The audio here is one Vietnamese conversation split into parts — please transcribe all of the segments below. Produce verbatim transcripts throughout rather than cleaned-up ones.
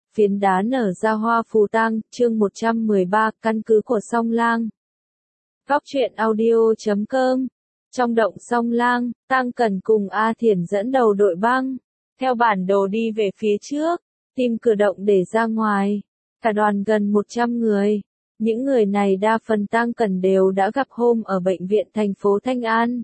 Phiến đá nở ra hoa phù tang, chương một trăm mười ba, căn cứ của Song Lang. Góc truyện audio chấm com. Trong động Song Lang, Tang Cẩn cùng A Thiển dẫn đầu đội băng, theo bản đồ đi về phía trước, tìm cửa động để ra ngoài. Cả đoàn gần một trăm người. Những người này đa phần Tang Cẩn đều đã gặp hôm ở bệnh viện thành phố Thanh An.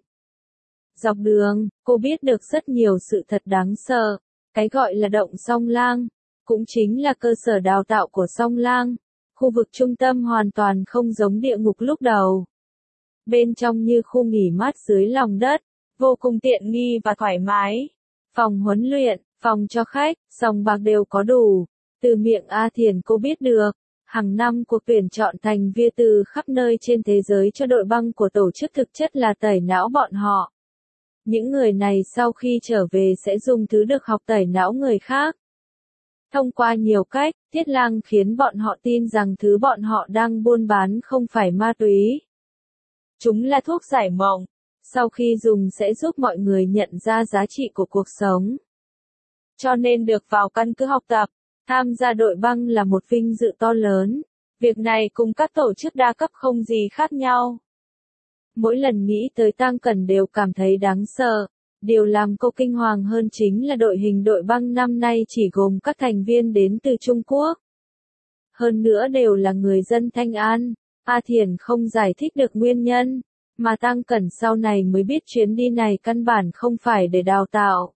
Dọc đường, cô biết được rất nhiều sự thật đáng sợ. Cái gọi là động Song Lang cũng chính là cơ sở đào tạo của Song Lang. Khu vực trung tâm hoàn toàn không giống địa ngục lúc đầu. Bên trong như khu nghỉ mát dưới lòng đất, vô cùng tiện nghi và thoải mái. Phòng huấn luyện, phòng cho khách, sòng bạc đều có đủ. Từ miệng A Thiển cô biết được, hàng năm cuộc tuyển chọn thành viên từ khắp nơi trên thế giới cho đội băng của tổ chức thực chất là tẩy não bọn họ. Những người này sau khi trở về sẽ dùng thứ được học tẩy não người khác. Thông qua nhiều cách, Thiết Lang khiến bọn họ tin rằng thứ bọn họ đang buôn bán không phải ma túy. Chúng là thuốc giải mộng, sau khi dùng sẽ giúp mọi người nhận ra giá trị của cuộc sống. Cho nên được vào căn cứ học tập, tham gia đội băng là một vinh dự to lớn. Việc này cùng các tổ chức đa cấp không gì khác nhau. Mỗi lần nghĩ tới Tang Cẩn đều cảm thấy đáng sợ. Điều làm cô kinh hoàng hơn chính là đội hình đội băng năm nay chỉ gồm các thành viên đến từ Trung Quốc. Hơn nữa đều là người dân Thanh An. A Thiển không giải thích được nguyên nhân, mà Tang Cẩn sau này mới biết chuyến đi này căn bản không phải để đào tạo,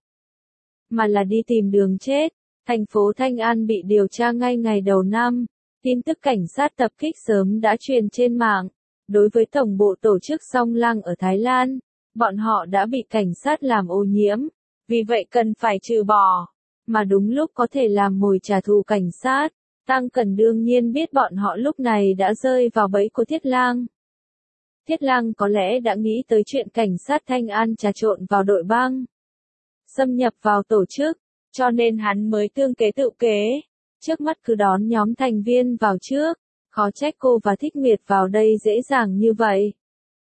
mà là đi tìm đường chết. Thành phố Thanh An bị điều tra ngay ngày đầu năm. Tin tức cảnh sát tập kích sớm đã truyền trên mạng. Đối với tổng bộ tổ chức Song Lang ở Thái Lan, bọn họ đã bị cảnh sát làm ô nhiễm, vì vậy cần phải trừ bỏ, mà đúng lúc có thể làm mồi trả thù cảnh sát. Tang Cẩn đương nhiên biết bọn họ lúc này đã rơi vào bẫy của Thiết Lang. Thiết Lang có lẽ đã nghĩ tới chuyện cảnh sát Thanh An trà trộn vào đội băng, xâm nhập vào tổ chức, cho nên hắn mới tương kế tự kế. Trước mắt cứ đón nhóm thành viên vào trước, khó trách cô và Thích Nguyệt vào đây dễ dàng như vậy.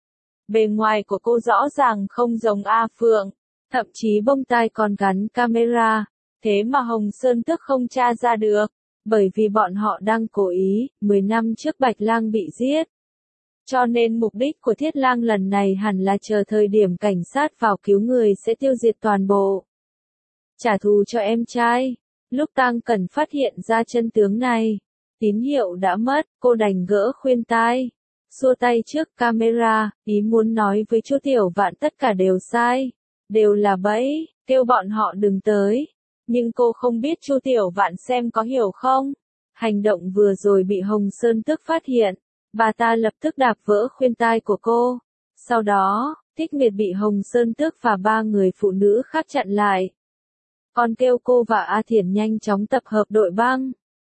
Bề ngoài của cô rõ ràng không giống A Phượng, thậm chí bông tai còn gắn camera, thế mà Hồng Sơn Tước không tra ra được, bởi vì bọn họ đang cố ý. Mười năm trước Bạch Lang bị giết, cho nên mục đích của Thiết Lang lần này hẳn là chờ thời điểm cảnh sát vào cứu người sẽ tiêu diệt toàn bộ, trả thù cho em trai. Lúc Tang Cẩn phát hiện ra chân tướng này, tín hiệu đã mất, cô đành gỡ khuyên tai, xua tay trước camera, ý muốn nói với Chu Tiểu Vạn tất cả đều sai, đều là bẫy, kêu bọn họ đừng tới. Nhưng cô không biết Chu Tiểu Vạn xem có hiểu không. Hành động vừa rồi bị Hồng Sơn Tước phát hiện, bà ta lập tức đạp vỡ khuyên tai của cô. Sau đó, Thích Nguyệt bị Hồng Sơn Tước và ba người phụ nữ khác chặn lại, còn kêu cô và A Thiển nhanh chóng tập hợp đội băng,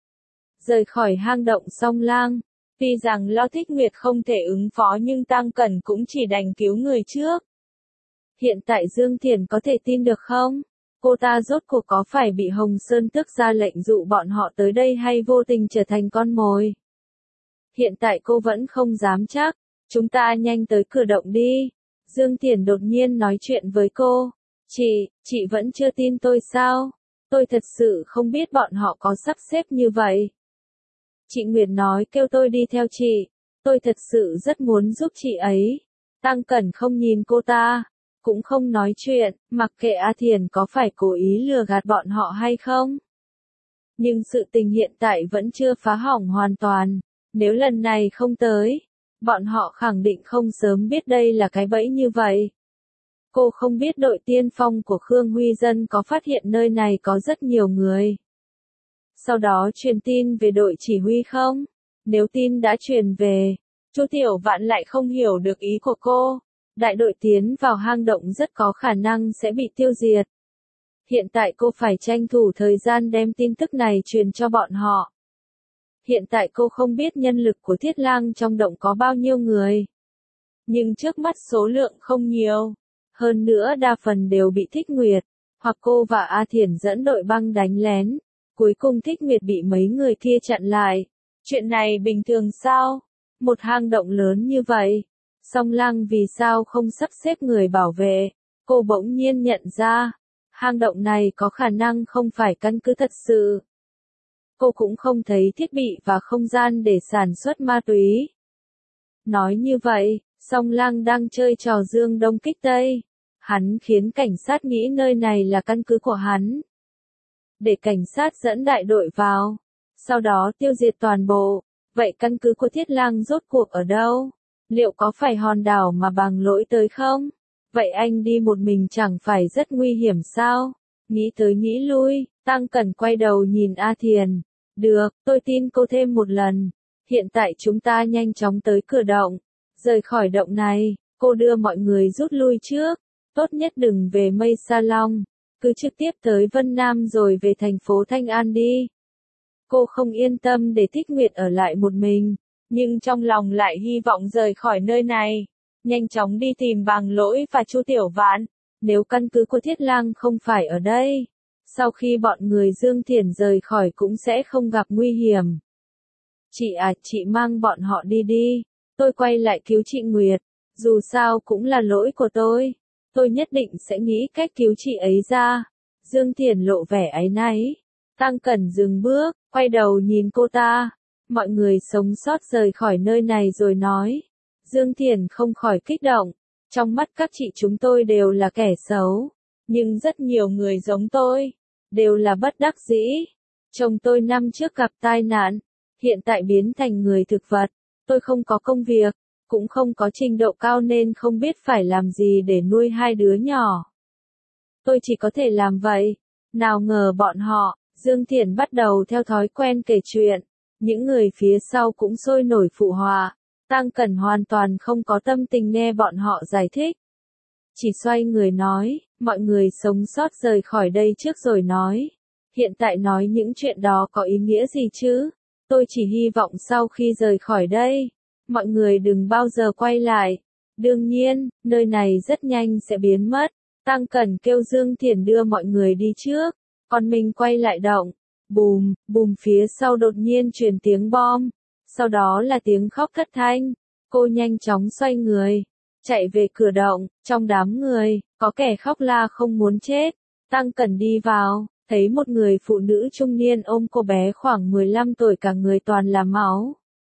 rời khỏi hang động Song Lang. Tuy rằng lo Thích Nguyệt không thể ứng phó nhưng Tang Cẩn cũng chỉ đành cứu người trước. Hiện tại Dương Thiển có thể tin được không? Cô ta rốt cuộc có phải bị Hồng Sơn Tước ra lệnh dụ bọn họ tới đây hay vô tình trở thành con mồi? Hiện tại cô vẫn không dám chắc. Chúng ta nhanh tới cửa động đi. Dương Thiển đột nhiên nói chuyện với cô. Chị, chị vẫn chưa tin tôi sao? Tôi thật sự không biết bọn họ có sắp xếp như vậy. Chị Nguyệt nói kêu tôi đi theo chị. Tôi thật sự rất muốn giúp chị ấy. Tang Cẩn không nhìn cô ta, cũng không nói chuyện, mặc kệ A Thiển có phải cố ý lừa gạt bọn họ hay không. Nhưng sự tình hiện tại vẫn chưa phá hỏng hoàn toàn. Nếu lần này không tới, bọn họ khẳng định không sớm biết đây là cái bẫy như vậy. Cô không biết đội tiên phong của Khương Huy Dân có phát hiện nơi này có rất nhiều người, sau đó truyền tin về đội chỉ huy không? Nếu tin đã truyền về, Chu Tiểu Vạn lại không hiểu được ý của cô. Đại đội tiến vào hang động rất có khả năng sẽ bị tiêu diệt. Hiện tại cô phải tranh thủ thời gian đem tin tức này truyền cho bọn họ. Hiện tại cô không biết nhân lực của Thiết Lang trong động có bao nhiêu người, nhưng trước mắt số lượng không nhiều. Hơn nữa đa phần đều bị Thích Nguyệt, hoặc cô và A Thiển dẫn đội băng đánh lén. Cuối cùng Thích Nguyệt bị mấy người kia chặn lại. Chuyện này bình thường sao? Một hang động lớn như vậy, Song Lang vì sao không sắp xếp người bảo vệ? Cô bỗng nhiên nhận ra, hang động này có khả năng không phải căn cứ thật sự. cô cũng không thấy thiết bị và không gian để sản xuất ma túy. Nói như vậy, Song Lang đang chơi trò dương đông kích tây. Hắn khiến cảnh sát nghĩ nơi này là căn cứ của hắn. Để cảnh sát dẫn đại đội vào, sau đó tiêu diệt toàn bộ. Vậy căn cứ của Thiết Lang rốt cuộc ở đâu? Liệu có phải hòn đảo mà Bàng Lỗi tới không? Vậy anh đi một mình chẳng phải rất nguy hiểm sao? Nghĩ tới nghĩ lui, Tăng Cẩn quay đầu nhìn A Thiền. Được, tôi tin cô thêm một lần. Hiện tại chúng ta nhanh chóng tới cửa động. Rời khỏi động này, cô đưa mọi người rút lui trước. Tốt nhất đừng về Mây Sa Long. Cứ trực tiếp tới Vân Nam rồi về thành phố Thanh An đi. Cô không yên tâm để Thích Nguyệt ở lại một mình, nhưng trong lòng lại hy vọng rời khỏi nơi này. Nhanh chóng đi tìm Bàng Lỗi và Chu Tiểu Vạn. Nếu căn cứ của Thiết Lang không phải ở đây, sau khi bọn người Dương Thiển rời khỏi cũng sẽ không gặp nguy hiểm. Chị à, chị mang bọn họ đi đi. Tôi quay lại cứu chị Nguyệt. Dù sao cũng là lỗi của tôi. Tôi nhất định sẽ nghĩ cách cứu chị ấy ra. Dương Thiển lộ vẻ áy náy. Tăng Cẩn dừng bước, quay đầu nhìn cô ta. Mọi người sống sót rời khỏi nơi này rồi nói. Dương Thiển không khỏi kích động. Trong mắt các chị chúng tôi đều là kẻ xấu. Nhưng rất nhiều người giống tôi. Đều là bất đắc dĩ. Chồng tôi năm trước gặp tai nạn. Hiện tại biến thành người thực vật. Tôi không có công việc. Cũng không có trình độ cao nên không biết phải làm gì để nuôi hai đứa nhỏ. Tôi chỉ có thể làm vậy. Nào ngờ bọn họ, Dương Thiển bắt đầu theo thói quen kể chuyện. Những người phía sau cũng sôi nổi phụ họa. Tăng Cẩn hoàn toàn không có tâm tình nghe bọn họ giải thích. Chỉ xoay người nói, mọi người sống sót rời khỏi đây trước rồi nói. Hiện tại nói những chuyện đó có ý nghĩa gì chứ? Tôi chỉ hy vọng sau khi rời khỏi đây, mọi người đừng bao giờ quay lại. Đương nhiên, nơi này rất nhanh sẽ biến mất. Tăng Cẩn kêu Dương Thiển đưa mọi người đi trước, còn mình quay lại động. Bùm, bùm phía sau đột nhiên truyền tiếng bom. Sau đó là tiếng khóc thất thanh. Cô nhanh chóng xoay người, chạy về cửa động. Trong đám người, có kẻ khóc la không muốn chết. Tăng Cẩn đi vào, thấy một người phụ nữ trung niên ôm cô bé khoảng mười lăm tuổi, cả người toàn là máu.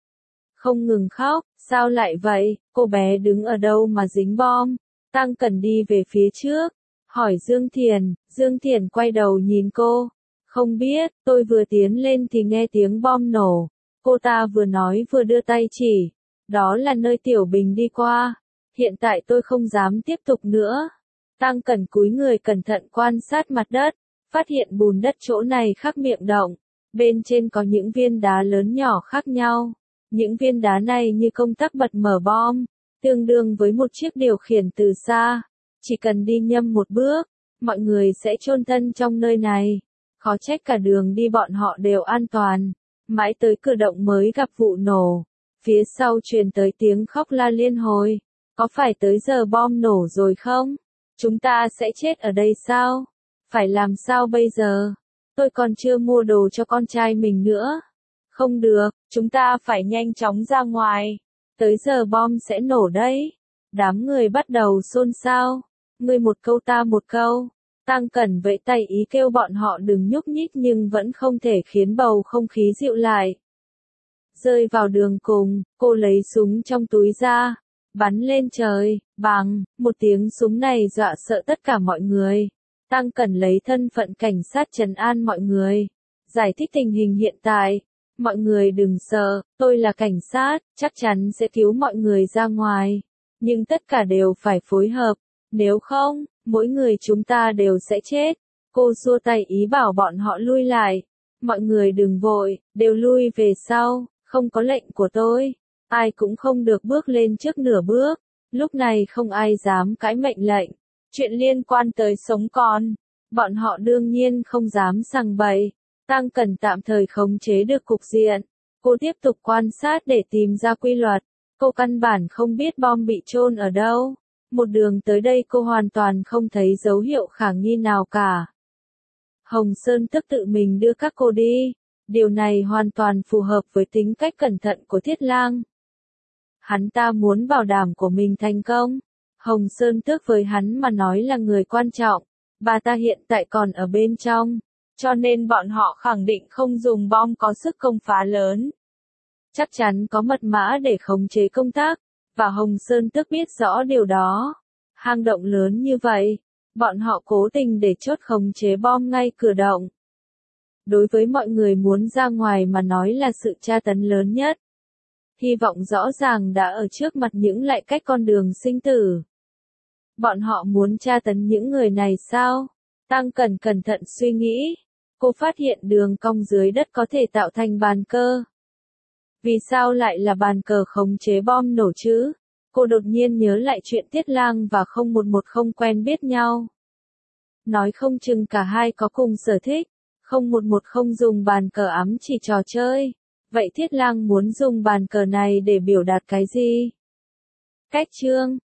Không ngừng khóc, sao lại vậy, cô bé đứng ở đâu mà dính bom? Tăng Cẩn đi về phía trước, hỏi Dương Thiển. Dương Thiển quay đầu nhìn cô. Không biết, tôi vừa tiến lên thì nghe tiếng bom nổ. Cô ta vừa nói vừa đưa tay chỉ. Đó là nơi Tiểu Bình đi qua. Hiện tại tôi không dám tiếp tục nữa. Tăng Cẩn cúi người cẩn thận quan sát mặt đất. Phát hiện bùn đất chỗ này khác miệng động. Bên trên có những viên đá lớn nhỏ khác nhau. Những viên đá này như công tắc bật mở bom. Tương đương với một chiếc điều khiển từ xa. Chỉ cần đi nhầm một bước, mọi người sẽ chôn thân trong nơi này. Khó trách cả đường đi bọn họ đều an toàn. Mãi tới cửa động mới gặp vụ nổ. Phía sau truyền tới tiếng khóc la liên hồi. Có phải tới giờ bom nổ rồi không? Chúng ta sẽ chết ở đây sao? Phải làm sao bây giờ? Tôi còn chưa mua đồ cho con trai mình nữa. Không được, chúng ta phải nhanh chóng ra ngoài. Tới giờ bom sẽ nổ đấy. Đám người bắt đầu xôn xao. Ngươi một câu ta một câu. Tăng Cẩn vẫy tay ý kêu bọn họ đừng nhúc nhích nhưng vẫn không thể khiến bầu không khí dịu lại. Rơi vào đường cùng, cô lấy súng trong túi ra. Bắn lên trời, bằng, một tiếng súng này dọa sợ tất cả mọi người. Tăng Cẩn lấy thân phận cảnh sát trấn an mọi người. Giải thích tình hình hiện tại. Mọi người đừng sợ, tôi là cảnh sát, chắc chắn sẽ cứu mọi người ra ngoài. Nhưng tất cả đều phải phối hợp. Nếu không, mỗi người chúng ta đều sẽ chết. Cô xua tay ý bảo bọn họ lui lại. Mọi người đừng vội, đều lui về sau, không có lệnh của tôi. Ai cũng không được bước lên trước nửa bước. Lúc này không ai dám cãi mệnh lệnh. Chuyện liên quan tới sống còn. Bọn họ đương nhiên không dám sằng bậy. Tăng Cẩn tạm thời khống chế được cục diện. Cô tiếp tục quan sát để tìm ra quy luật. Cô căn bản không biết bom bị chôn ở đâu. Một đường tới đây cô hoàn toàn không thấy dấu hiệu khả nghi nào cả. Hồng Sơn tức tự mình đưa các cô đi. Điều này hoàn toàn phù hợp với tính cách cẩn thận của Thiết Lang. Hắn ta muốn bảo đảm của mình thành công. Hồng Sơn Tước với hắn mà nói là người quan trọng. Bà ta hiện tại còn ở bên trong. cho nên bọn họ khẳng định không dùng bom có sức công phá lớn. Chắc chắn có mật mã để khống chế công tác, và Hồng Sơn Tước biết rõ điều đó. Hang động lớn như vậy, bọn họ cố tình để chốt khống chế bom ngay cửa động. Đối với mọi người muốn ra ngoài mà nói là sự tra tấn lớn nhất. Hy vọng rõ ràng đã ở trước mặt những lại cách con đường sinh tử. Bọn họ muốn tra tấn những người này sao? Tăng Cẩn cẩn thận suy nghĩ. Cô phát hiện đường cong dưới đất có thể tạo thành bàn cờ. Vì sao lại là bàn cờ khống chế bom nổ chứ? Cô đột nhiên nhớ lại chuyện Tiết Lang và không một một không quen biết nhau. Nói không chừng cả hai có cùng sở thích. Không một một không dùng bàn cờ ám chỉ trò chơi. Vậy Thiết Lang muốn dùng bàn cờ này để biểu đạt cái gì? Cách chương